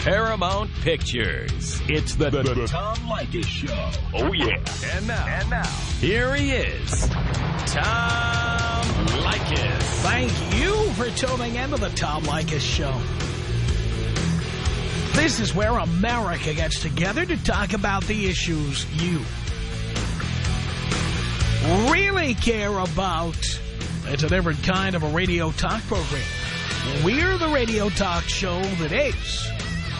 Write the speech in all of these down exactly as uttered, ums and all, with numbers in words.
Paramount Pictures. It's the, the, the Tom Leykis Show. Oh, yeah. And now, and now, here he is, Tom Leykis. Thank you for tuning into the Tom Leykis Show. This is where America gets together to talk about the issues you really care about. It's a different kind of a radio talk program. We're the radio talk show that is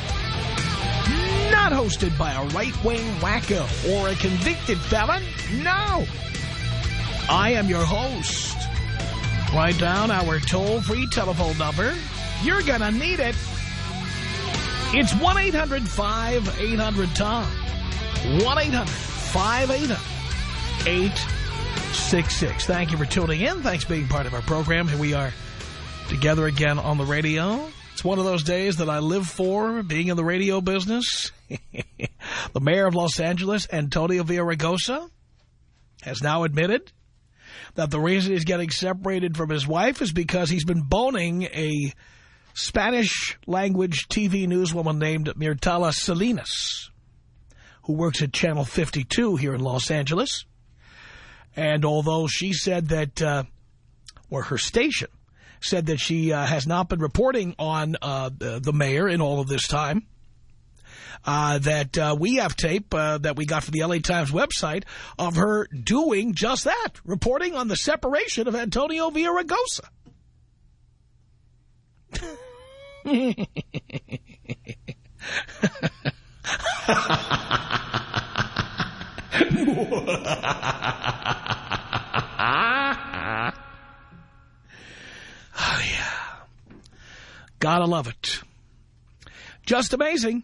not hosted by a right-wing wacko or a convicted felon. No. I am your host. Write down our toll-free telephone number. You're going to need it. It's one eight hundred five eight hundred Tom. one eight hundred five eight hundred eight six six. Thank you for tuning in. Thanks for being part of our program. Here we are together again on the radio. It's one of those days that I live for, being in the radio business. The mayor of Los Angeles, Antonio Villaraigosa, has now admitted that the reason he's getting separated from his wife is because he's been boning a Spanish-language T V newswoman named Myrtala Salinas, who works at Channel fifty-two here in Los Angeles. And although she said that, uh, or her station said that she uh, has not been reporting on uh, the, the mayor in all of this time, uh, that uh, we have tape uh, that we got from the L A Times website of her doing just that, reporting on the separation of Antonio Villaraigosa. Oh, yeah. Gotta love it. Just amazing.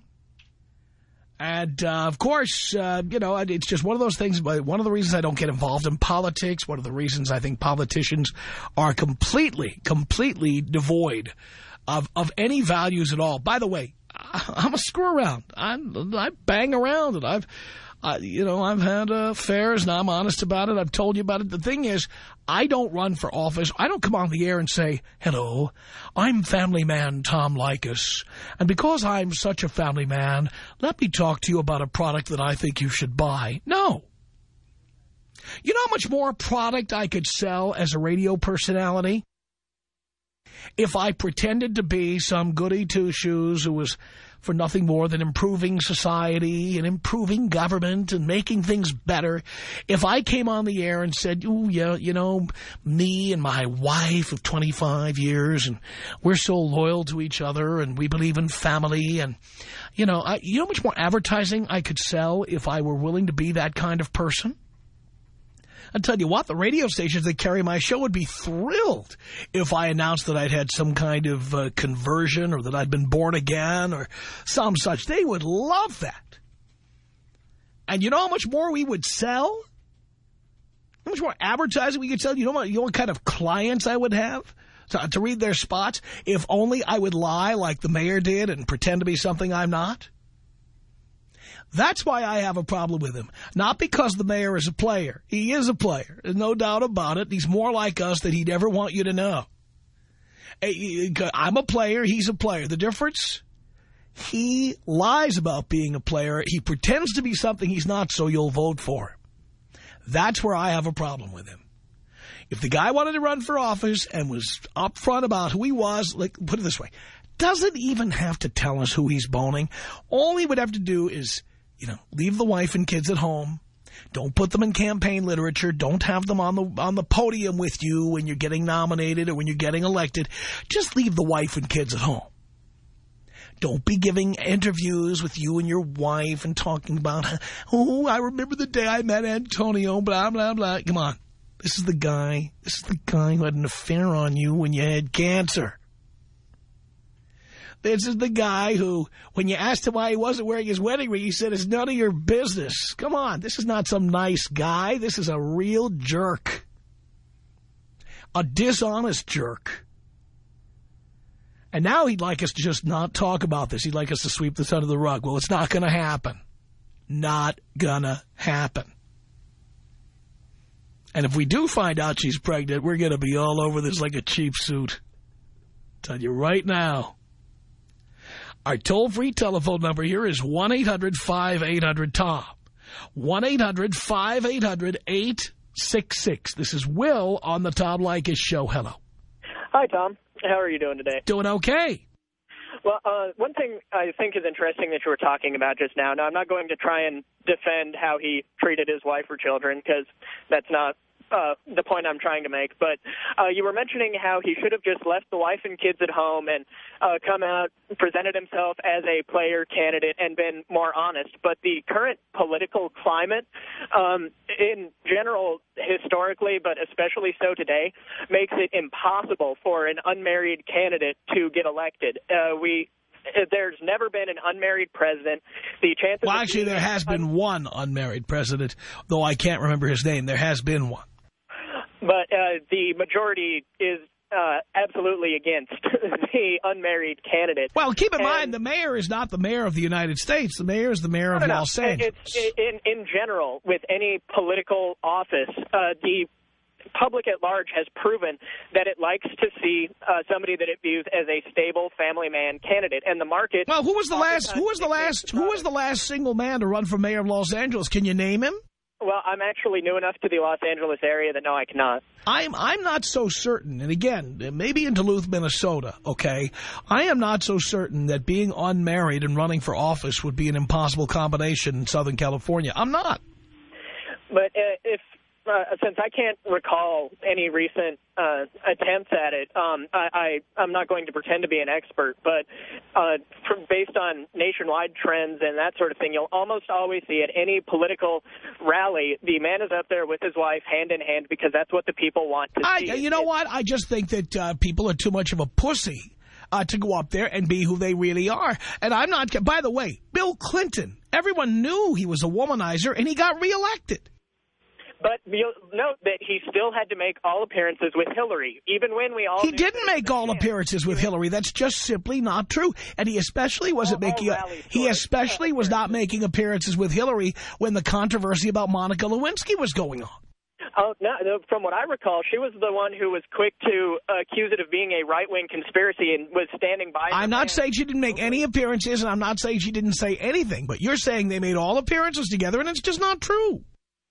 And, uh, of course, uh, you know, it's just one of those things. One of the reasons I don't get involved in politics, one of the reasons I think politicians are completely, completely devoid of, of any values at all. By the way, I'm a screw around. I, I bang around and I've, uh, you know, I've had uh, affairs and I'm honest about it. I've told you about it. The thing is, I don't run for office. I don't come on the air and say, hello, I'm family man Tom Leykis. And because I'm such a family man, let me talk to you about a product that I think you should buy. No. You know how much more product I could sell as a radio personality if I pretended to be some goody two-shoes who was for nothing more than improving society and improving government and making things better? If I came on the air and said, oh, yeah, you know, me and my wife of twenty-five years, and we're so loyal to each other, and we believe in family, and, you know, I, you know how much more advertising I could sell if I were willing to be that kind of person? I'll tell you what, the radio stations that carry my show would be thrilled if I announced that I'd had some kind of uh, conversion or that I'd been born again or some such. They would love that. And you know how much more we would sell? How much more advertising we could sell? You know what, you know what kind of clients I would have to, to read their spots? If only I would lie like the mayor did and pretend to be something I'm not. That's why I have a problem with him. Not because the mayor is a player. He is a player. There's no doubt about it. He's more like us than he'd ever want you to know. I'm a player. He's a player. The difference? He lies about being a player. He pretends to be something he's not, so you'll vote for him. That's where I have a problem with him. If the guy wanted to run for office and was upfront about who he was, like, put it this way, doesn't even have to tell us who he's boning. All he would have to do is, you know, leave the wife and kids at home. Don't put them in campaign literature. Don't have them on the on the podium with you when you're getting nominated or when you're getting elected. Just leave the wife and kids at home. Don't be giving interviews with you and your wife and talking about, oh, I remember the day I met Antonio, blah, blah, blah. Come on. This is the guy. This is the guy who had an affair on you when you had cancer. This is the guy who, when you asked him why he wasn't wearing his wedding ring, he said, it's none of your business. Come on, this is not some nice guy. This is a real jerk. A dishonest jerk. And now he'd like us to just not talk about this. He'd like us to sweep this under the rug. Well, it's not going to happen. Not gonna happen. And if we do find out she's pregnant, we're going to be all over this like a cheap suit. Tell you right now. Our toll-free telephone number here is one eight hundred five eight hundred Tom. one eight hundred five eight hundred eight six six. This is Will on the Tom Leykis Show. Hello. Hi, Tom. How are you doing today? Doing okay. Well, uh, one thing I think is interesting that you were talking about just now. Now, I'm not going to try and defend how he treated his wife or children, because that's not uh, the point I'm trying to make. But uh, you were mentioning how he should have just left the wife and kids at home and uh, come out, presented himself as a player candidate, and been more honest. But the current political climate, um, in general, historically, but especially so today, makes it impossible for an unmarried candidate to get elected. Uh, we There's never been an unmarried president. The chances well, actually, there has been one unmarried president, though I can't remember his name. There has been one. But uh, the majority is uh, absolutely against the unmarried candidate. Well, keep in and, mind, the mayor is not the mayor of the United States. The mayor is the mayor of no, no, Los Angeles. It's, in, in general, with any political office, uh, the public at large has proven that it likes to see uh, somebody that it views as a stable family man candidate, and the market. Well, who was the last? Who was the last? Who was the last single man to run for mayor of Los Angeles? Can you name him? Well, I'm actually new enough to the Los Angeles area that no, I cannot. I'm I'm not so certain, and again, maybe in Duluth, Minnesota, okay? I am not so certain that being unmarried and running for office would be an impossible combination in Southern California. I'm not. But uh, if uh, since I can't recall any recent uh, attempts at it, um, I, I, I'm not going to pretend to be an expert, but uh, for, based on nationwide trends and that sort of thing, you'll almost always see at any political rally, the man is up there with his wife hand in hand because that's what the people want to I, see. You know what? I just think that uh, people are too much of a pussy uh, to go up there and be who they really are. And I'm not, by the way, Bill Clinton, everyone knew he was a womanizer and he got reelected. But you'll note that he still had to make all appearances with Hillary, even when we all He didn't make all appearances with Hillary. That's just simply not true. And he especially wasn't all, making. all A, he especially was not making appearances with Hillary when the controversy about Monica Lewinsky was going on. Oh, no, from what I recall, she was the one who was quick to uh, accuse it of being a right-wing conspiracy and was standing by. I'm not saying she didn't make any appearances, and I'm not saying she didn't say anything. But you're saying they made all appearances together, and it's just not true.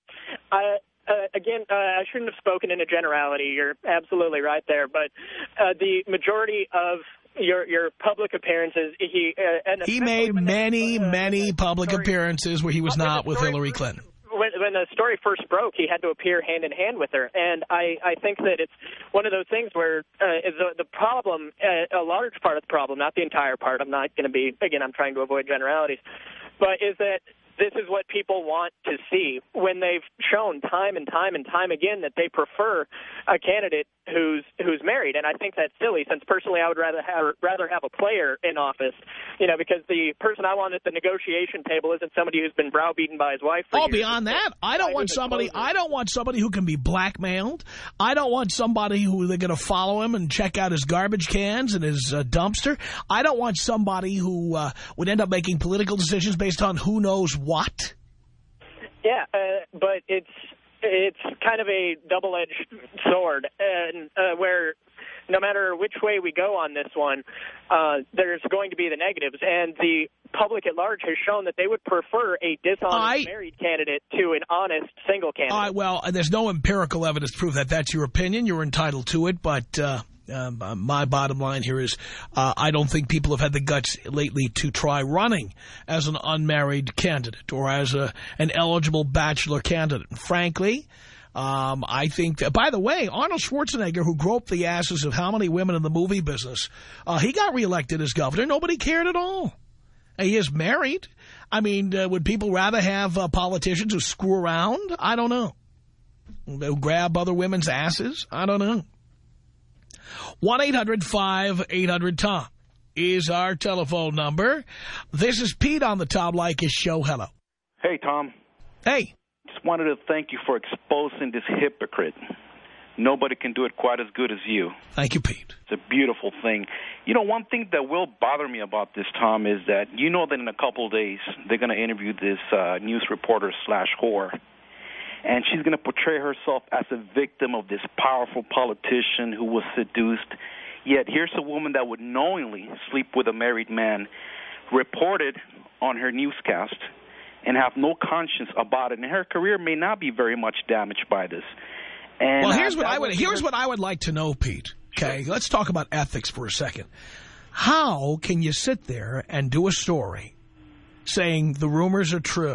Uh, uh, again, uh, I shouldn't have spoken in a generality. You're absolutely right there. But uh, the majority of your your public appearances, he uh, and he made many, they, uh, many public story, appearances where he was not with Hillary Clinton. When, when the story first broke, he had to appear hand in hand with her. And I, I think that it's one of those things where uh, the, the problem, uh, a large part of the problem, not the entire part, I'm not going to be, again, I'm trying to avoid generalities, but is that this is what people want to see when they've shown time and time and time again that they prefer a candidate who's who's married. And I think that's silly, since personally I would rather have rather have a player in office, you know, because the person I want at the negotiation table isn't somebody who's been browbeaten by his wife for Oh, years. beyond that, I don't want somebody. I don't want somebody who can be blackmailed. I don't want somebody who they're going to follow him and check out his garbage cans and his uh, dumpster. I don't want somebody who uh, would end up making political decisions based on who knows what. Yeah, uh, but it's it's kind of a double-edged sword, and uh, where no matter which way we go on this one, uh, there's going to be the negatives, and the public at large has shown that they would prefer a dishonest I, married candidate to an honest single candidate. I, well, there's no empirical evidence to prove that. That's your opinion. You're entitled to it, but uh, uh, my bottom line here is uh, I don't think people have had the guts lately to try running as an unmarried candidate or as a, an eligible bachelor candidate. And frankly, Um, I think, that, by the way, Arnold Schwarzenegger, who groped the asses of how many women in the movie business, uh, he got reelected as governor. Nobody cared at all. He is married. I mean, uh, would people rather have uh, politicians who screw around? I don't know. Who grab other women's asses? I don't know. one eight hundred five eight hundred Tom is our telephone number. This is Pete on the Tom Leykis Show. Hello. Hey, Tom. Hey. Just wanted to thank you for exposing this hypocrite. Nobody can do it quite as good as you. Thank you, Pete. It's a beautiful thing. You know, one thing that will bother me about this, Tom, is that you know that in a couple of days they're going to interview this uh, news reporter slash whore, and she's going to portray herself as a victim of this powerful politician who was seduced. Yet here's a woman that would knowingly sleep with a married man report it on her newscast and have no conscience about it. And her career may not be very much damaged by this. And well, here's uh, what I would here's her... what I would like to know, Pete. Okay, let's talk about ethics for a second. How can you sit there and do a story saying the rumors are true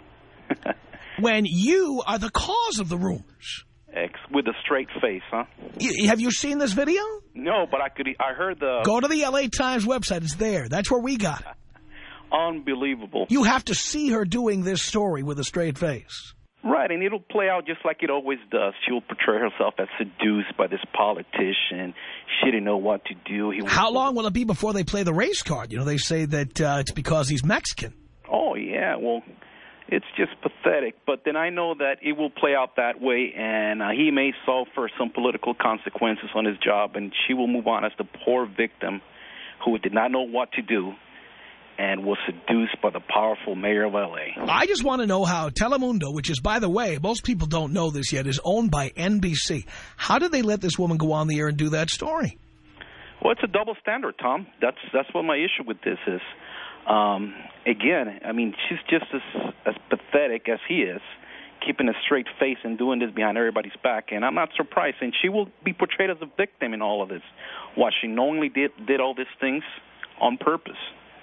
when you are the cause of the rumors? With a straight face, huh? Y have you seen this video? No, but I could. I heard the... Go to the L A Times website. It's there. That's where we got it. Unbelievable. You have to see her doing this story with a straight face. Right, and it'll play out just like it always does. She'll portray herself as seduced by this politician. She didn't know what to do. He How long will it be before they play the race card? You know, they say that uh, it's because he's Mexican. Oh, yeah, well... It's just pathetic, but then I know that it will play out that way, and uh, he may suffer some political consequences on his job, and she will move on as the poor victim who did not know what to do and was seduced by the powerful mayor of L A. I just want to know how Telemundo, which is, by the way, most people don't know this yet, is owned by N B C. How did they let this woman go on the air and do that story? Well, it's a double standard, Tom. That's, that's what my issue with this is. Um, again, I mean, she's just as, as pathetic as he is, keeping a straight face and doing this behind everybody's back. And I'm not surprised. And she will be portrayed as a victim in all of this. What, she knowingly did, did all these things on purpose.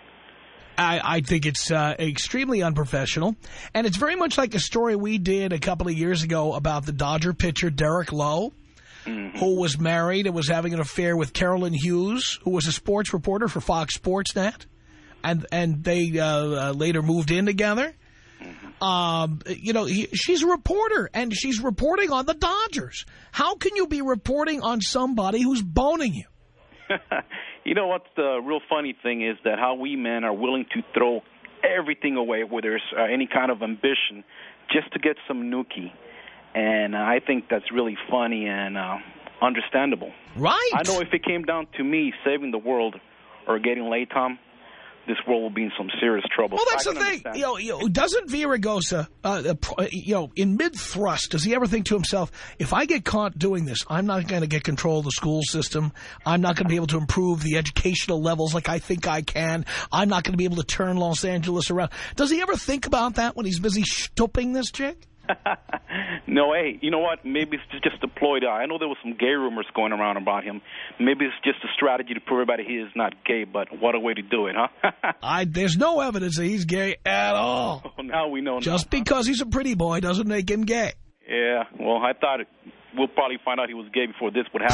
I, I think it's uh, extremely unprofessional. And it's very much like a story we did a couple of years ago about the Dodger pitcher Derek Lowe, mm-hmm. who was married and was having an affair with Carolyn Hughes, who was a sports reporter for Fox Sports Net. And and they uh, uh, later moved in together. Mm-hmm. Um, you know, he, she's a reporter, and she's reporting on the Dodgers. How can you be reporting on somebody who's boning you? You know what the real funny thing is that how we men are willing to throw everything away, whether it's uh, any kind of ambition, just to get some nookie. And uh, I think that's really funny and uh, understandable. Right. I know if it came down to me saving the world or getting laid, Tom, this world will be in some serious trouble. Well, that's the thing. You know, you know, doesn't Villaraigosa, uh, uh, you know, in mid-thrust, does he ever think to himself, if I get caught doing this, I'm not going to get control of the school system. I'm not going to be able to improve the educational levels like I think I can. I'm not going to be able to turn Los Angeles around. Does he ever think about that when he's busy stooping this chick? No, hey, you know what? Maybe it's just a ploy. I know there was some gay rumors going around about him. Maybe it's just a strategy to prove everybody he is not gay, but what a way to do it, huh? I, there's no evidence that he's gay at all. Oh, now we know. Just now, because huh? he's a pretty boy doesn't make him gay. Yeah, well, I thought it, we'll probably find out he was gay before this would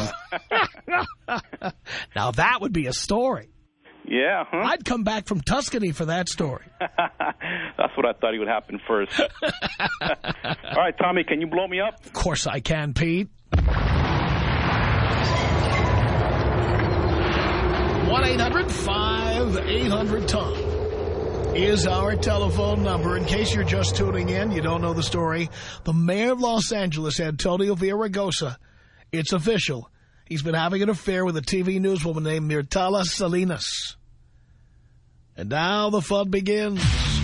happen. Now, that would be a story. Yeah, huh? I'd come back from Tuscany for that story. That's what I thought would happen first. All right, Tommy, can you blow me up? Of course I can, Pete. one eight hundred five eight hundred Tom is our telephone number. In case you're just tuning in, you don't know the story. The mayor of Los Angeles, Antonio Villaraigosa, it's official. He's been having an affair with a T V newswoman named Myrtala Salinas. And now the fun begins.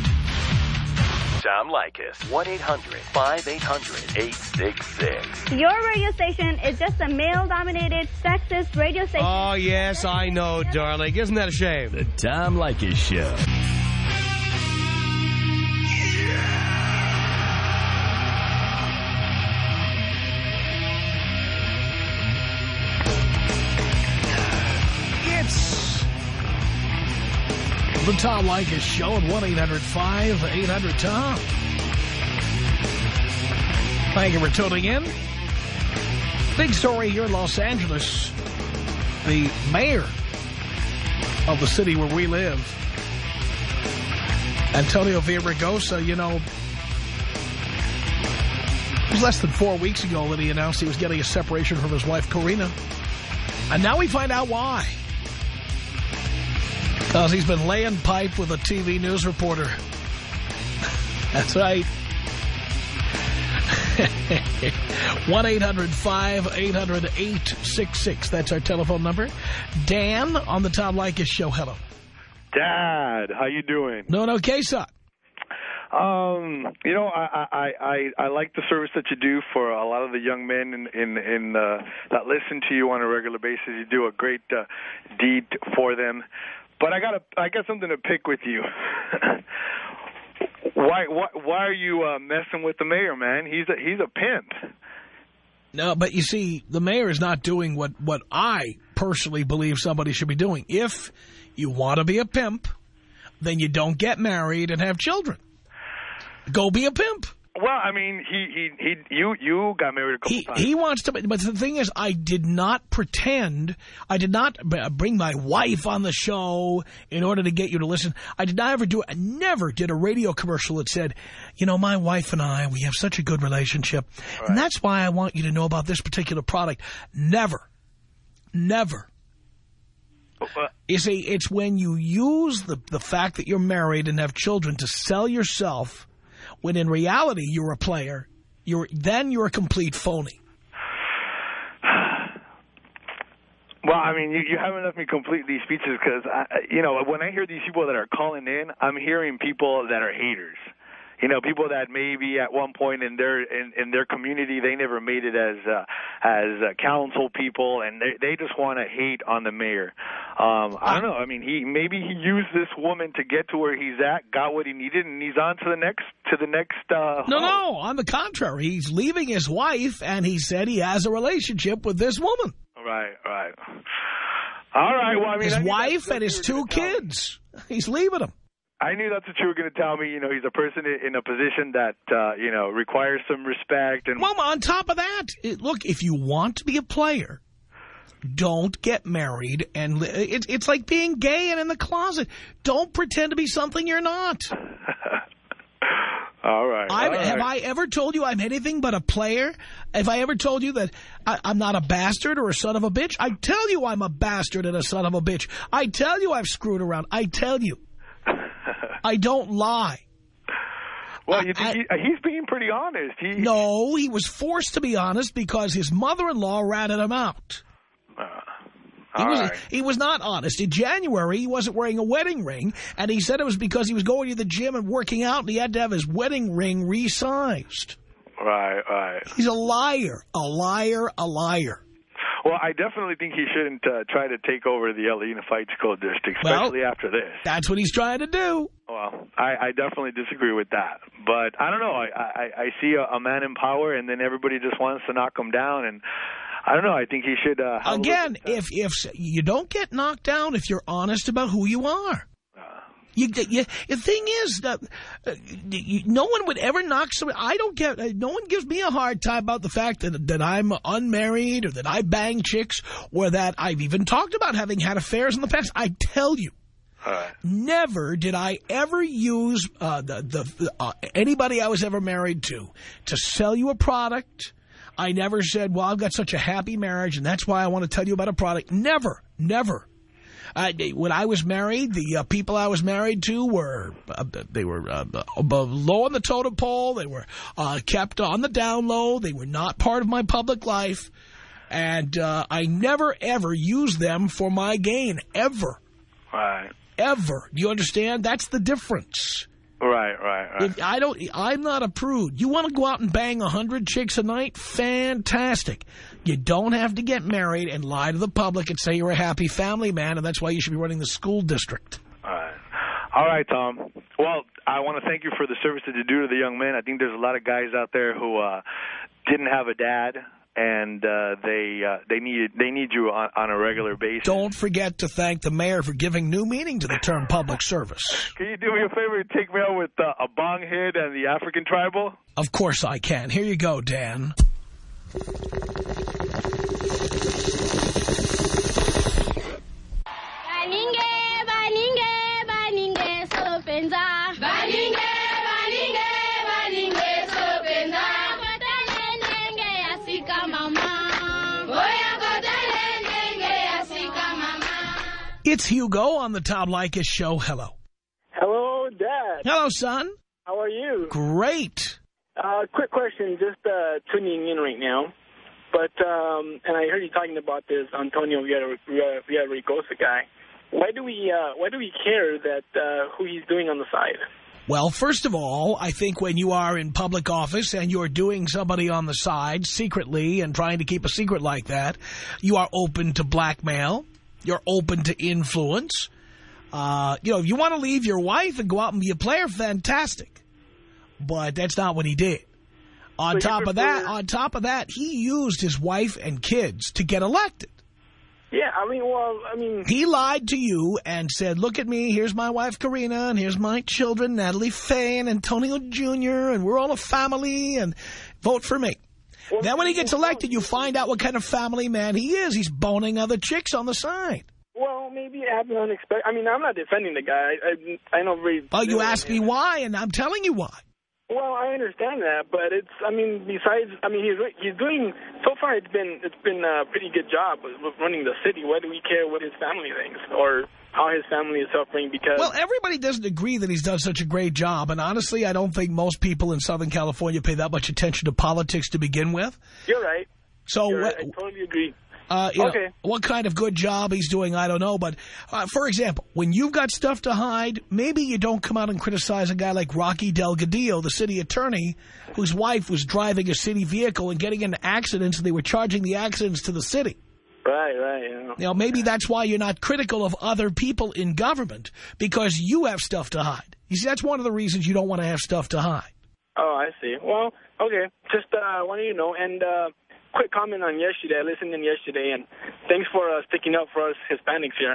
Tom Leykis. one eight hundred five eight hundred eight six six. Your radio station is just a male-dominated, sexist radio station. Oh, yes, I know, darling. Isn't that a shame? The Tom Leykis Show. It's the Tom Leykis Show at one eight hundred five eight hundred Tom. Thank you for tuning in. Big story here in Los Angeles. The mayor of the city where we live, Antonio Villaraigosa, you know, it was less than four weeks ago that he announced he was getting a separation from his wife, Corina. And now we find out why. Because he's been laying pipe with a T V news reporter. That's right. one eight hundred five eight hundred eight six six. That's our telephone number. Dan on the Tom Leykis Show. Hello. Dad, how you doing? Doing okay, son. Um, you know, I, I, I, I like the service that you do for a lot of the young men in in, in uh, that listen to you on a regular basis. You do a great uh, deed for them. But I got a, I got something to pick with you. why, why, why are you uh, messing with the mayor, man? He's a, he's a pimp. No, but you see, the mayor is not doing what, what I personally believe somebody should be doing. If you want to be a pimp, then you don't get married and have children. Go be a pimp. Well, I mean, he, he, he, you, you got married a couple he, times. He wants to, but the thing is, I did not pretend, I did not bring my wife on the show in order to get you to listen. I did not ever do, I never did a radio commercial that said, you know, my wife and I, we have such a good relationship. Right. And that's why I want you to know about this particular product. Never, never. You see, it's when you use the, the fact that you're married and have children to sell yourself, when in reality you're a player, you're then you're a complete phony. Well, I mean, you, you haven't left me completely speechless because, you know, when I hear these people that are calling in, I'm hearing people that are haters. You know, people that maybe at one point in their in, in their community they never made it as uh, as uh, council people, and they they just want to hate on the mayor. Um, I don't know. I mean, he maybe he used this woman to get to where he's at, got what he needed, and he's on to the next to the next. Uh, no, home. no. On the contrary, he's leaving his wife, and he said he has a relationship with this woman. Right, right. All right. Well, I mean, his I wife and his two kids. He's leaving them. I knew that's what you were going to tell me. You know, he's a person in a position that, uh, you know, requires some respect. And well, on top of that, it, look, if you want to be a player, don't get married. And it, it's like being gay and in the closet. Don't pretend to be something you're not. All right. I, all right. Have I ever told you I'm anything but a player? Have I ever told you that I, I'm not a bastard or a son of a bitch? I tell you I'm a bastard and a son of a bitch. I tell you I've screwed around. I tell you. I don't lie. Well, you think I, he, he's being pretty honest. He, no, he was forced to be honest because his mother-in-law ratted him out. Uh, he, was, right. he was not honest. In January, he wasn't wearing a wedding ring, and he said it was because he was going to the gym and working out, and he had to have his wedding ring resized. Right, right. He's a liar, a liar, a liar. Well, I definitely think he shouldn't uh, try to take over the L A Unified School District, especially well, after this. That's what he's trying to do. Well, I, I definitely disagree with that. But I don't know. I, I, I see a, a man in power, and then everybody just wants to knock him down. And I don't know. I think he should... Uh, Again, if, if you don't get knocked down if you're honest about who you are. You, you, the thing is that uh, you, no one would ever knock somebody. I don't get. Uh, no one gives me a hard time about the fact that that I'm unmarried or that I bang chicks or that I've even talked about having had affairs in the past. I tell you, uh, never did I ever use uh, the, the uh, anybody I was ever married to to sell you a product. I never said, "Well, I've got such a happy marriage, and that's why I want to tell you about a product." Never, never. Uh, when I was married, the uh, people I was married to were, uh, they were uh, low on the totem pole. They were uh, kept on the down low. They were not part of my public life. And uh, I never, ever used them for my gain, ever. Right. Ever. Do you understand? That's the difference. Right, right, right. If I don't, I'm not a prude. You want to go out and bang a hundred chicks a night? Fantastic. You don't have to get married and lie to the public and say you're a happy family man, and that's why you should be running the school district. All right. All right, Tom. Well, I want to thank you for the service that you do to the young men. I think there's a lot of guys out there who uh, didn't have a dad, and uh, they uh, they need they need you on, on a regular basis. Don't forget to thank the mayor for giving new meaning to the term public service. Can you do me a favor and take me out with uh, a bong hit and the African tribal? Of course I can. Here you go, Dan. It's Hugo on the Tom Leykis Show. Hello. Hello, Dad. Hello, son. How are you? Great. Uh, quick question, just uh, tuning in right now. But, um, and I heard you talking about this Antonio Villaraigosa guy. Why do we, uh, why do we care that uh, who he's doing on the side? Well, first of all, I think when you are in public office and you're doing somebody on the side secretly and trying to keep a secret like that, you are open to blackmail. You're open to influence. Uh, you know, if you want to leave your wife and go out and be a player, fantastic. But that's not what he did. On So top you of that, prefer- on top of that, he used his wife and kids to get elected. Yeah, I mean, well, I mean... He lied to you and said, look at me, here's my wife Karina, and here's my children, Natalie Faye and Antonio Junior, and we're all a family, and vote for me. Well, Then when he gets elected, you find out what kind of family man he is. He's boning other chicks on the side. Well, maybe it happened unexpected. I mean, I'm not defending the guy. I, I, I know very... Oh, you asked me why, and I'm telling you why. Well, I understand that, but it's, I mean, besides, I mean, he's he's doing, so far it's been it's been a pretty good job with, with running the city. Why do we care what his family thinks or how his family is suffering? Because... Well, everybody doesn't agree that he's done such a great job, and honestly, I don't think most people in Southern California pay that much attention to politics to begin with. You're right. So, You're what, right. I totally agree. Uh, you okay. know, what kind of good job he's doing, I don't know. But, uh, for example, when you've got stuff to hide, maybe you don't come out and criticize a guy like Rocky Delgadillo, the city attorney, whose wife was driving a city vehicle and getting into accidents, and they were charging the accidents to the city. Right, right. Yeah. You know, maybe that's why you're not critical of other people in government, because you have stuff to hide. You see, that's one of the reasons you don't want to have stuff to hide. Oh, I see. Well, okay. Just uh, wanted you to know, and... Uh, quick comment on yesterday. I listened in yesterday, and thanks for uh, sticking up for us Hispanics here.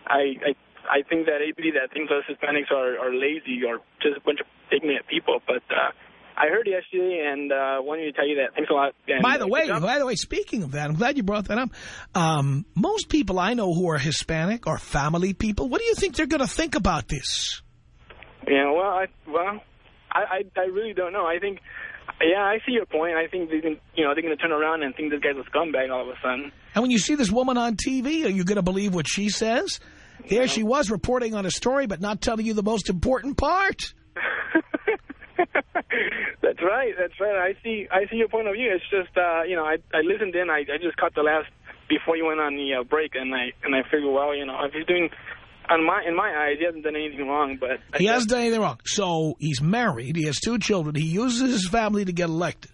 I I, I think that anybody that thinks us Hispanics are, are lazy or just a bunch of ignorant people. But uh, I heard yesterday, and uh, wanted to tell you that. Thanks a lot. And, by the uh, way, by the way, speaking of that, I'm glad you brought that up. Um, most people I know who are Hispanic are family people. What do you think they're going to think about this? Yeah, well, I well, I, I I really don't know. I think. Yeah, I see your point. I think they can, you know, they're going to turn around and think this guy's a scumbag all of a sudden. And when you see this woman on T V, are you going to believe what she says? There yeah. she was reporting on a story, but not telling you the most important part. That's right. That's right. I see. I see your point of view. It's just, uh, you know, I I listened in. I I just caught the last before you went on the uh, break, and I and I figured, well, you know, if he's doing. On my, in my eyes, he hasn't done anything wrong, but... I he hasn't done anything wrong. So he's married. He has two children. He uses his family to get elected.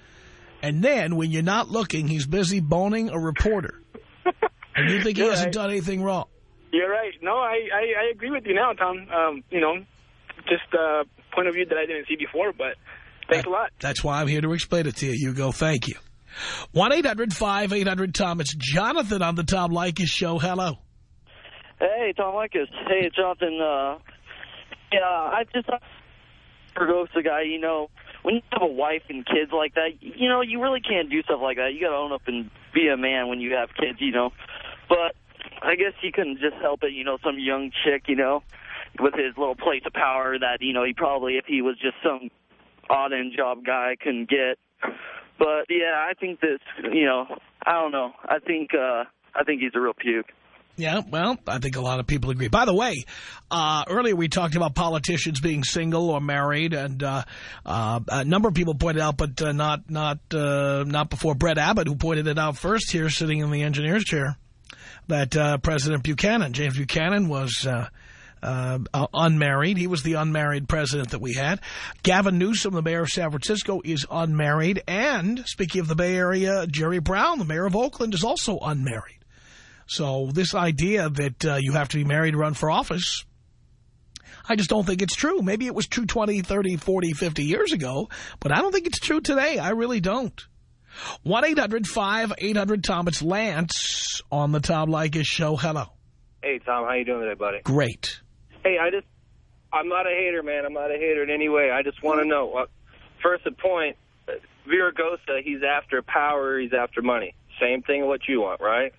And then, when you're not looking, he's busy boning a reporter. And you think he hasn't right. done anything wrong. You're right. No, I, I, I agree with you now, Tom. Um, you know, just a point of view that I didn't see before, but thanks that, a lot. That's why I'm here to explain it to you. You go, thank you. one eight hundred five eight hundred Tom. It's Jonathan on the Tom Leykis Show. Hello. Hey, Tom Leykis. Hey, Jonathan. Uh, yeah, I just forgoes the guy. You know, when you have a wife and kids like that, you know, you really can't do stuff like that. You got to own up and be a man when you have kids, you know. But I guess he couldn't just help it. You know, some young chick, you know, with his little place of power that, you know, he probably, if he was just some odd-end job guy, couldn't get. But yeah, I think this, you know, I don't know. I think, uh, I think he's a real puke. Yeah, well, I think a lot of people agree. By the way, uh, earlier we talked about politicians being single or married, and uh, uh, a number of people pointed out, but uh, not not uh, not before Brett Abbott, who pointed it out first here, sitting in the engineer's chair, that uh, President Buchanan, James Buchanan, was uh, uh, uh, unmarried. He was the unmarried president that we had. Gavin Newsom, the mayor of San Francisco, is unmarried. And speaking of the Bay Area, Jerry Brown, the mayor of Oakland, is also unmarried. So this idea that uh, you have to be married to run for office, I just don't think it's true. Maybe it was true twenty, thirty, forty, fifty years ago, but I don't think it's true today. I really don't. one eight hundred five eight hundred Tom. It's Lance on the Tom Leykis Show. Hello. Hey, Tom. How you doing today, buddy? Great. Hey, I just, I'm not a hater, man. I'm not a hater in any way. I just want to know, uh, first a point, Viragosa, he's after power, he's after money. Same thing what you want, right?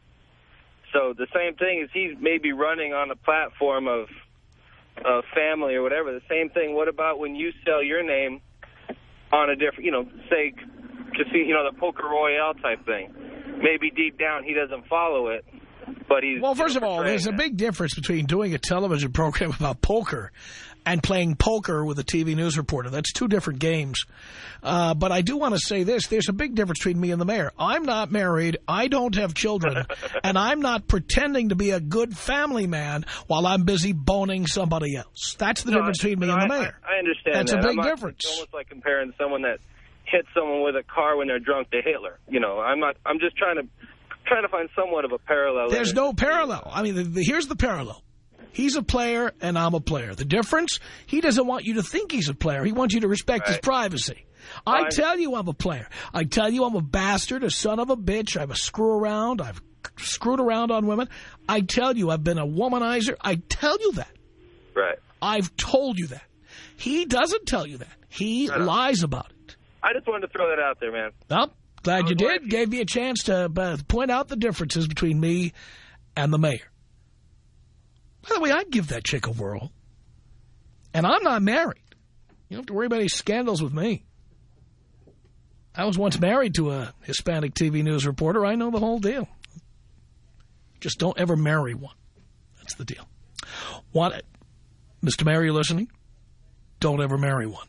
So the same thing is he's maybe running on a platform of uh, family or whatever. The same thing, what about when you sell your name on a different, you know, say, casino, you know, the Poker Royale type thing. Maybe deep down he doesn't follow it, but he's... Well, first of all, there's a big difference between doing a television program about poker and playing poker with a T V news reporter. That's two different games. Uh, but I do want to say this. There's a big difference between me and the mayor. I'm not married. I don't have children. And I'm not pretending to be a good family man while I'm busy boning somebody else. That's the no, difference between me no, and the I, mayor. I, I understand That's that. a big I'm not, difference. It's almost like comparing someone that hit someone with a car when they're drunk to Hitler. You know, I'm not. I'm just trying to trying to find somewhat of a parallel. There's no parallel. I mean, the, the, here's the parallel. He's a player, and I'm a player. The difference, he doesn't want you to think he's a player. He wants you to respect right. his privacy. I right. tell you I'm a player. I tell you I'm a bastard, a son of a bitch. I'm a screw around. I've screwed around on women. I tell you I've been a womanizer. I tell you that. Right. I've told you that. He doesn't tell you that. He lies about it. I just wanted to throw that out there, man. Well, glad you did. Gave me a chance to uh, point out the differences between me and the mayor. By the way, I'd give that chick a whirl. And I'm not married. You don't have to worry about any scandals with me. I was once married to a Hispanic T V news reporter. I know the whole deal. Just don't ever marry one. That's the deal. What, Mister Mayor, you listening? Don't ever marry one.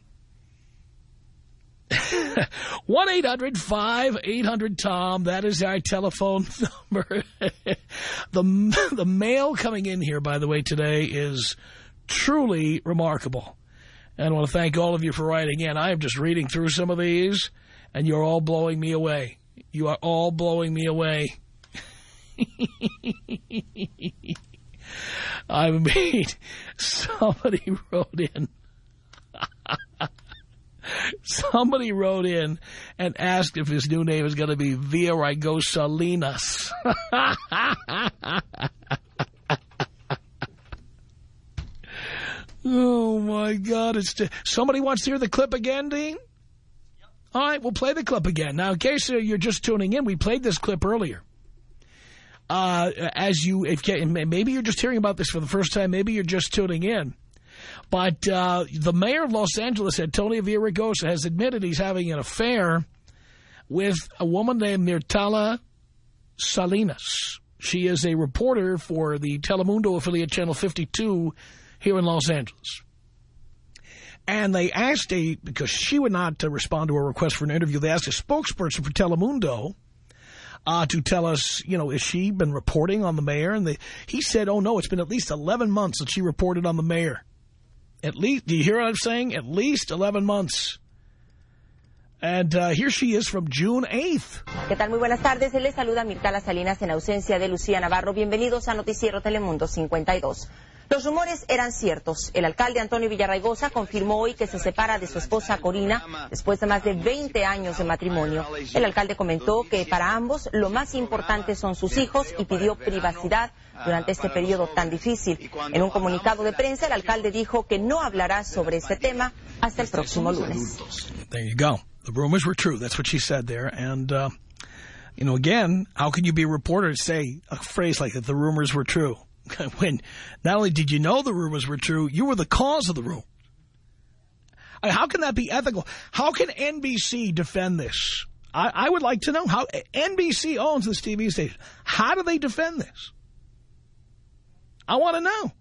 one eight hundred five eight hundred Tom. That is our telephone number. the, the mail coming in here, by the way, today is truly remarkable. And I want to thank all of you for writing in. I am just reading through some of these, and you're all blowing me away. You are all blowing me away. I mean, somebody wrote in. Somebody wrote in and asked if his new name is going to be Villaraigosa Salinas. Oh, my God. It's t Somebody wants to hear the clip again, Dean? Yep. All right, we'll play the clip again. Now, in case uh, you're just tuning in, we played this clip earlier. Uh, as you, if maybe you're just hearing about this for the first time, maybe you're just tuning in. But uh, the mayor of Los Angeles, Antonio Villaraigosa, has admitted he's having an affair with a woman named Myrtala Salinas. She is a reporter for the Telemundo affiliate Channel fifty-two here in Los Angeles. And they asked a, because she would not uh, respond to a request for an interview, they asked a spokesperson for Telemundo uh, to tell us, you know, has she been reporting on the mayor? And they, he said, oh, no, it's been at least eleven months that she reported on the mayor. At least, do you hear what I'm saying? At least eleven months. And uh, here she is from June eighth. ¿Qué tal? Muy buenas tardes. Les saluda Myrtala Salinas en ausencia de Lucía Navarro. Bienvenidos a Noticiero Telemundo cincuenta y dos. Los rumores eran ciertos. El alcalde Antonio Villaraigosa confirmó hoy que se separa de su esposa Corina después de más de veinte años de matrimonio. El alcalde comentó que para ambos lo más importante son sus hijos y pidió privacidad durante este periodo tan difícil. En un comunicado de prensa, el alcalde dijo que no hablará sobre este tema hasta el próximo lunes. There you go. The rumors were true. That's what she said there. And, uh, you know, again, how can you be a reporter and say a phrase like that, the rumors were true? When not only did you know the rumors were true, you were the cause of the rumor. I mean, how can that be ethical? How can N B C defend this? I, I would like to know how N B C owns this T V station. How do they defend this? I want to know.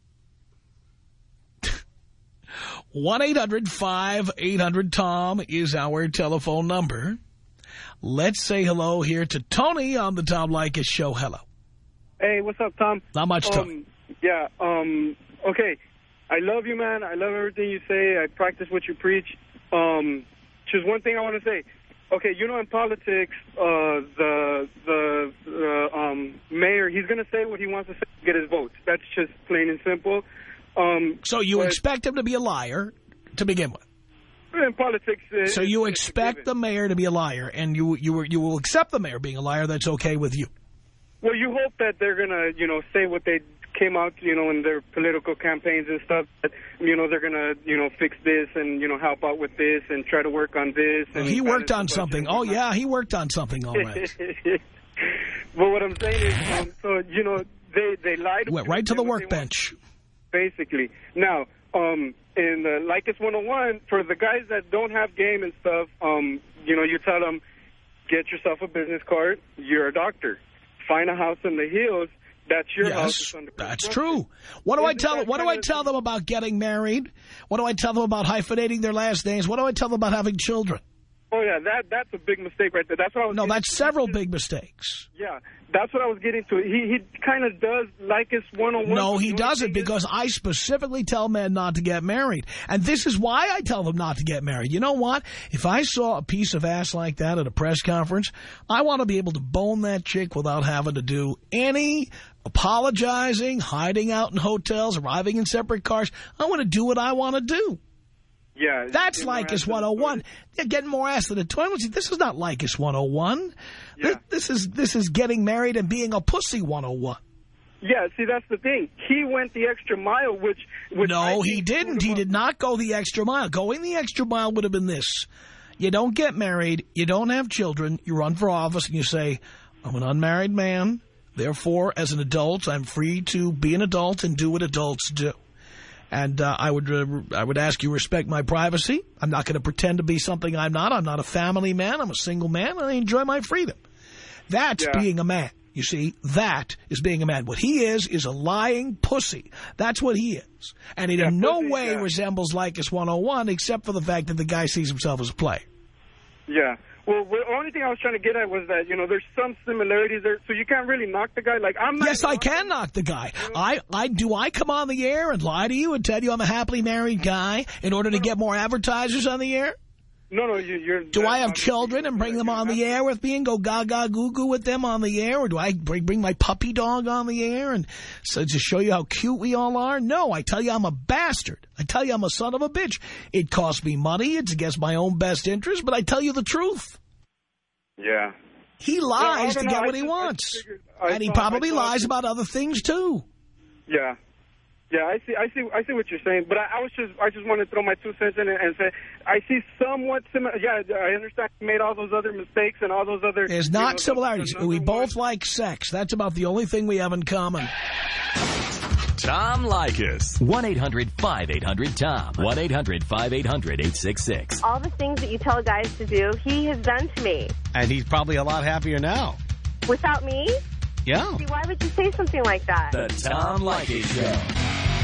one eight hundred five eight hundred Tom is our telephone number. Let's say hello here to Tony on the Tom Leykis show. Hello. Hey, what's up, Tom? Not much, Tom. Um, yeah, um, okay. I love you, man. I love everything you say. I practice what you preach. Um, just one thing I want to say. Okay, you know, in politics, uh, the the uh, um, mayor, he's going to say what he wants to say to get his votes. That's just plain and simple. Um, so you but, expect him to be a liar to begin with? In politics... Uh, so you expect the mayor to be a liar, and you, you, you will accept the mayor being a liar. That's okay with you? Well, you hope that they're going to, you know, say what they came out, you know, in their political campaigns and stuff. That, you know, they're going to, you know, fix this and, you know, help out with this and try to work on this. And he worked on something. Oh, yeah, he worked on something, all right. But what I'm saying is, um, so, you know, they, they lied. Went right to the workbench. Basically. Now, um, in uh, Leykis one oh one, for the guys that don't have game and stuff, um, you know, you tell them, get yourself a business card. You're a doctor. Find a house in the hills. That's your yes, house. Under that's true. What do Isn't I tell them? What do I tell them about getting married? What do I tell them about hyphenating their last names? What do I tell them about having children? Oh, yeah, that that's a big mistake right there. That's what I was No, getting that's to. several big mistakes. Yeah, that's what I was getting to. He he kind of does like us one-on-one. No, he doesn't, because I specifically tell men not to get married. And this is why I tell them not to get married. You know what? If I saw a piece of ass like that at a press conference, I want to be able to bone that chick without having to do any apologizing, hiding out in hotels, arriving in separate cars. I want to do what I want to do. Yeah. That's Lycus one oh one. They're getting more ass than a toilet. This is not Lycus one oh one. Yeah. This is this is getting married and being a pussy one oh one. Yeah, see, that's the thing. He went the extra mile, which... which no, he didn't. He did not go the extra mile. Going the extra mile would have been this. You don't get married. You don't have children. You run for office and you say, I'm an unmarried man. Therefore, as an adult, I'm free to be an adult and do what adults do. And uh, I would uh, I would ask you to respect my privacy. I'm not going to pretend to be something I'm not. I'm not a family man. I'm a single man, and I enjoy my freedom. That's Yeah. being a man. You see, that is being a man. What he is is a lying pussy. That's what he is. And it Yeah, in no pussy, way yeah. resembles Lycus one oh one, except for the fact that the guy sees himself as a player. Yeah. Well, the only thing I was trying to get at was that, you know, there's some similarities there, so you can't really knock the guy. Like, I'm not... Yes, I can knock the guy. I, I do I come on the air and lie to you and tell you I'm a happily married guy in order to get more advertisers on the air? No, no, you, you're... Do I have children and bring them on the air with me and go gaga goo goo with them on the air? Or do I bring, bring my puppy dog on the air and so to show you how cute we all are? No, I tell you I'm a bastard. I tell you I'm a son of a bitch. It costs me money. It's against my own best interest, but I tell you the truth. Yeah. He Yeah, I lies don't to know. get I what he just- I wants. just figured- I And he thought- I probably thought- lies about other things, too. Yeah. Yeah, I see. I see. I see what you're saying, but I, I was just, I just want to throw my two cents in and, and say, I see somewhat similar. Yeah, I understand he made all those other mistakes and all those other. There's you not know, similarities. the- the We number both like sex. That's about the only thing we have in common. Tom Leykis. one eight hundred five eight hundred Tom. one eight hundred five eight hundred eight six six. All the things that you tell guys to do, he has done to me. And he's probably a lot happier now. Without me? Yeah. See, why would you say something like that? The Tom Leykis Show.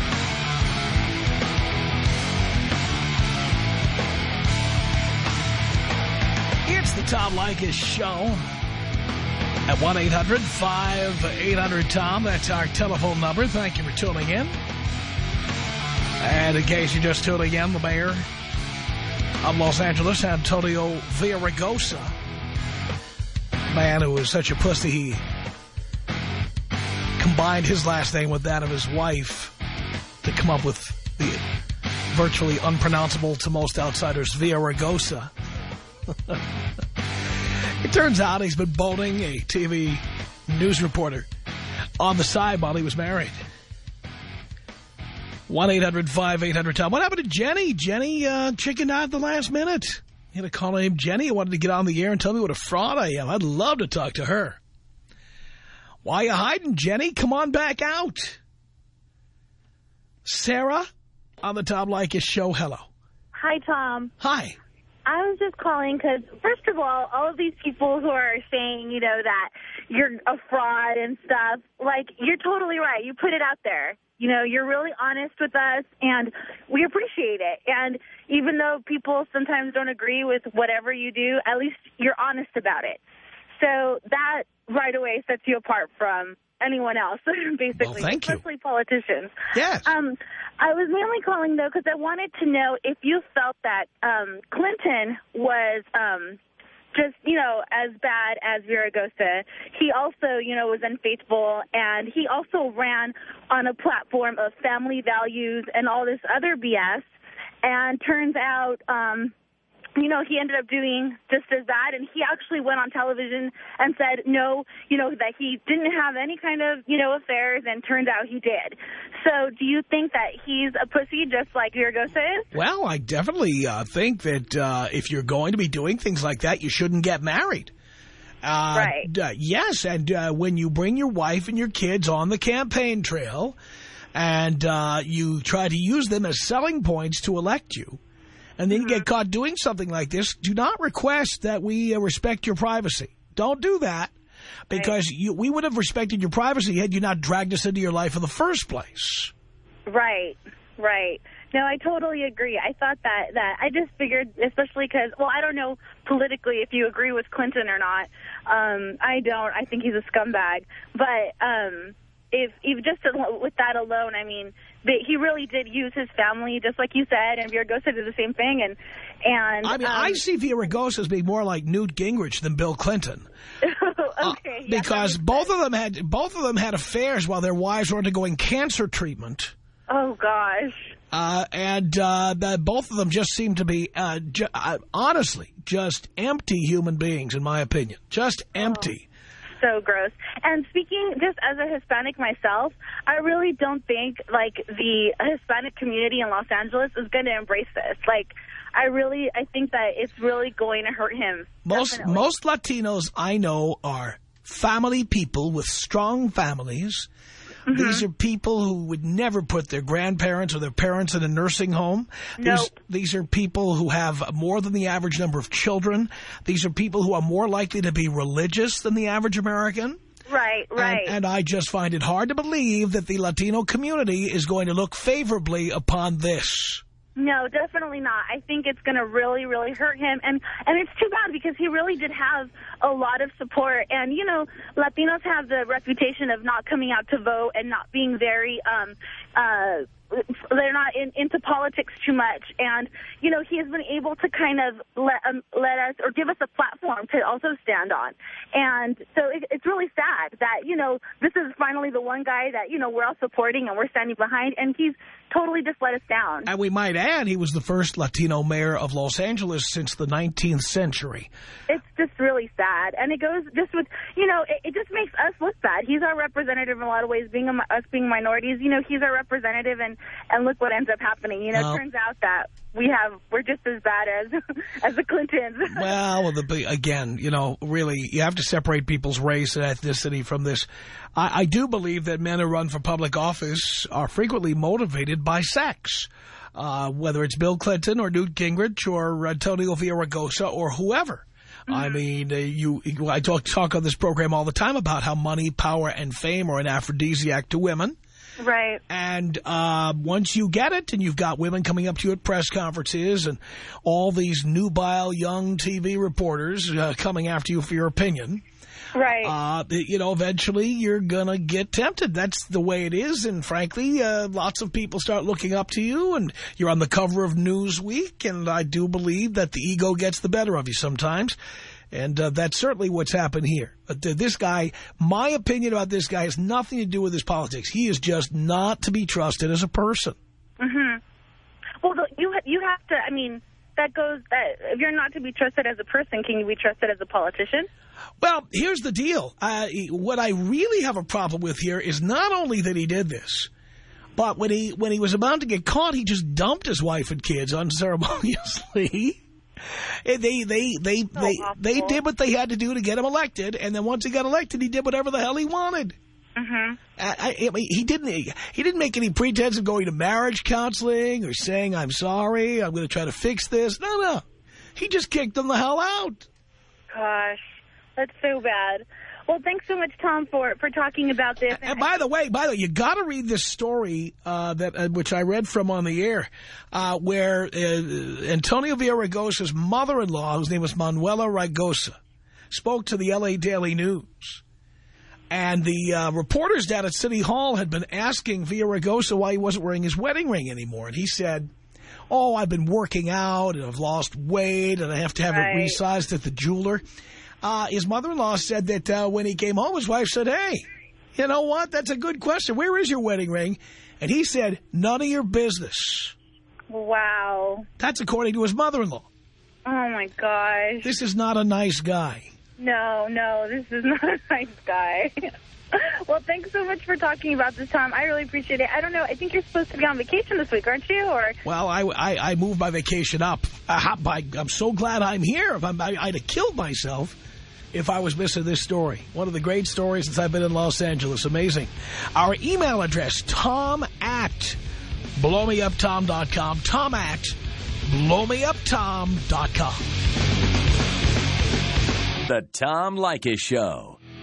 It's the Tom Leykis Show at one eight hundred five eight hundred Tom. That's our telephone number. Thank you for tuning in. And in case you're just tuning in, the mayor of Los Angeles, Antonio Villaraigosa, man who was such a pussy, he combined his last name with that of his wife to come up with the virtually unpronounceable to most outsiders, Villaraigosa. It turns out he's been boning a T V news reporter on the side while he was married. one eight hundred five eight hundred Tom. What happened to Jenny? Jenny uh, chickened out at the last minute. You had a call named Jenny who wanted to get on the air and tell me what a fraud I am. I'd love to talk to her. Why are you hiding, Jenny? Come on back out. Sarah on the Tom Leykis Show. Hello. Hi, Tom. Hi. I was just calling because, first of all, all of these people who are saying, you know, that you're a fraud and stuff, like, you're totally right. You put it out there. You know, you're really honest with us, and we appreciate it. And even though people sometimes don't agree with whatever you do, at least you're honest about it. So that right away sets you apart from anyone else, basically, well, thank you. especially politicians. Yes. Um, I was mainly calling, though, because I wanted to know if you felt that um, Clinton was um, just, you know, as bad as Villaraigosa. He also, you know, was unfaithful, and he also ran on a platform of family values and all this other B S, and turns out... Um, you know, he ended up doing just as bad, and he actually went on television and said, no, you know, that he didn't have any kind of, you know, affairs, and turned out he did. So do you think that he's a pussy just like Villaraigosa is? Well, I definitely uh, think that uh, if you're going to be doing things like that, you shouldn't get married. Uh, right. Uh, yes, and uh, when you bring your wife and your kids on the campaign trail and uh, you try to use them as selling points to elect you, and then you get caught doing something like this, do not request that we uh, respect your privacy. Don't do that, because you, we would have respected your privacy had you not dragged us into your life in the first place. Right, right. No, I totally agree. I thought that, that I just figured, especially because, well, I don't know politically if you agree with Clinton or not. Um, I don't. I think he's a scumbag. But um, if, if just with that alone, I mean, they, he really did use his family, just like you said, and Villaraigosa did the same thing. And, and I mean, um, I see Villaraigosa as being more like Newt Gingrich than Bill Clinton. okay, uh, because yeah, both of them had both of them had affairs while their wives were undergoing cancer treatment. Oh gosh. Uh, and uh, both of them just seem to be, uh, ju uh, honestly, just empty human beings, in my opinion. Just empty. Oh, so gross. And speaking just as a Hispanic myself, I really don't think, like, the Hispanic community in Los Angeles is going to embrace this. Like, I really, I think that it's really going to hurt him. Most, definitely. most Latinos I know are family people with strong families. Mm-hmm. These are people who would never put their grandparents or their parents in a nursing home. Nope. These, these are people who have more than the average number of children. These are people who are more likely to be religious than the average American. Right, right. And, and I just find it hard to believe that the Latino community is going to look favorably upon this. No, definitely not. I think it's going to really, really hurt him. And, and it's too bad because he really did have a lot of support. And, you know, Latinos have the reputation of not coming out to vote and not being very, um, uh, they're not in, into politics too much. And, you know, he has been able to kind of let, um, let us or give us a platform to also stand on. And so it, it's really sad that, you know, this is finally the one guy that, you know, we're all supporting and we're standing behind. And he's totally just let us down. And we might add he was the first Latino mayor of Los Angeles since the nineteenth century. It's just really sad. And it goes just with, you know, it, it just makes us look bad. He's our representative in a lot of ways, being a, us being minorities. You know, he's our representative, and, and look what ends up happening. You know, well, it turns out that we have, we're just as bad as, as the Clintons. Well, the, again, you know, really, you have to separate people's race and ethnicity from this. I, I do believe that men who run for public office are frequently motivated by sex. Uh, whether it's Bill Clinton or Newt Gingrich or Antonio Villaraigosa or whoever. Mm-hmm. I mean, uh, you. I talk talk on this program all the time about how money, power, and fame are an aphrodisiac to women. Right. And uh, once you get it, and you've got women coming up to you at press conferences and all these nubile young T V reporters uh, coming after you for your opinion. Right. Uh, you know, eventually you're going to get tempted. That's the way it is. And frankly, uh, lots of people start looking up to you, and you're on the cover of Newsweek. And I do believe that the ego gets the better of you sometimes. And uh, that's certainly what's happened here. But uh, this guy, my opinion about this guy has nothing to do with his politics. He is just not to be trusted as a person. Mm-hmm. Well, you, you have to, I mean, that goes, that if you're not to be trusted as a person, can you be trusted as a politician? Well, here's the deal. Uh, what I really have a problem with here is not only that he did this, but when he when he was about to get caught, he just dumped his wife and kids unceremoniously. And they they they so they awful. they did what they had to do to get him elected, and then once he got elected, he did whatever the hell he wanted. Mm-hmm. I, I, I mean, he didn't he didn't make any pretense of going to marriage counseling or saying, "I'm sorry, I'm going to try to fix this." No, no, he just kicked them the hell out. Gosh. That's so bad. Well, thanks so much, Tom, for, for talking about this. And, and by the way, by the way, you got to read this story uh, that uh, which I read from on the air, uh, where uh, Antonio Villaraigosa's mother-in-law, whose name was Manuela Raigosa, spoke to the L A Daily News. And the uh, reporters down at City Hall had been asking Villaraigosa why he wasn't wearing his wedding ring anymore. And he said, oh, I've been working out, and I've lost weight, and I have to have right. it resized at the jeweler. Uh, his mother-in-law said that uh, when he came home, his wife said, hey, you know what? That's a good question. Where is your wedding ring? And he said, none of your business. Wow. That's according to his mother-in-law. Oh, my gosh. This is not a nice guy. No, no, this is not a nice guy. Well, thanks so much for talking about this, Tom. I really appreciate it. I don't know. I think you're supposed to be on vacation this week, aren't you? Or Well, I, I, I moved my vacation up. Uh, I'm so glad I'm here. If I'm, I'd have killed myself if I was missing this story. One of the great stories since I've been in Los Angeles. Amazing. Our email address, tom at blow me up tom dot com. Tom at blow me up tom dot com. The Tom Leykis Show.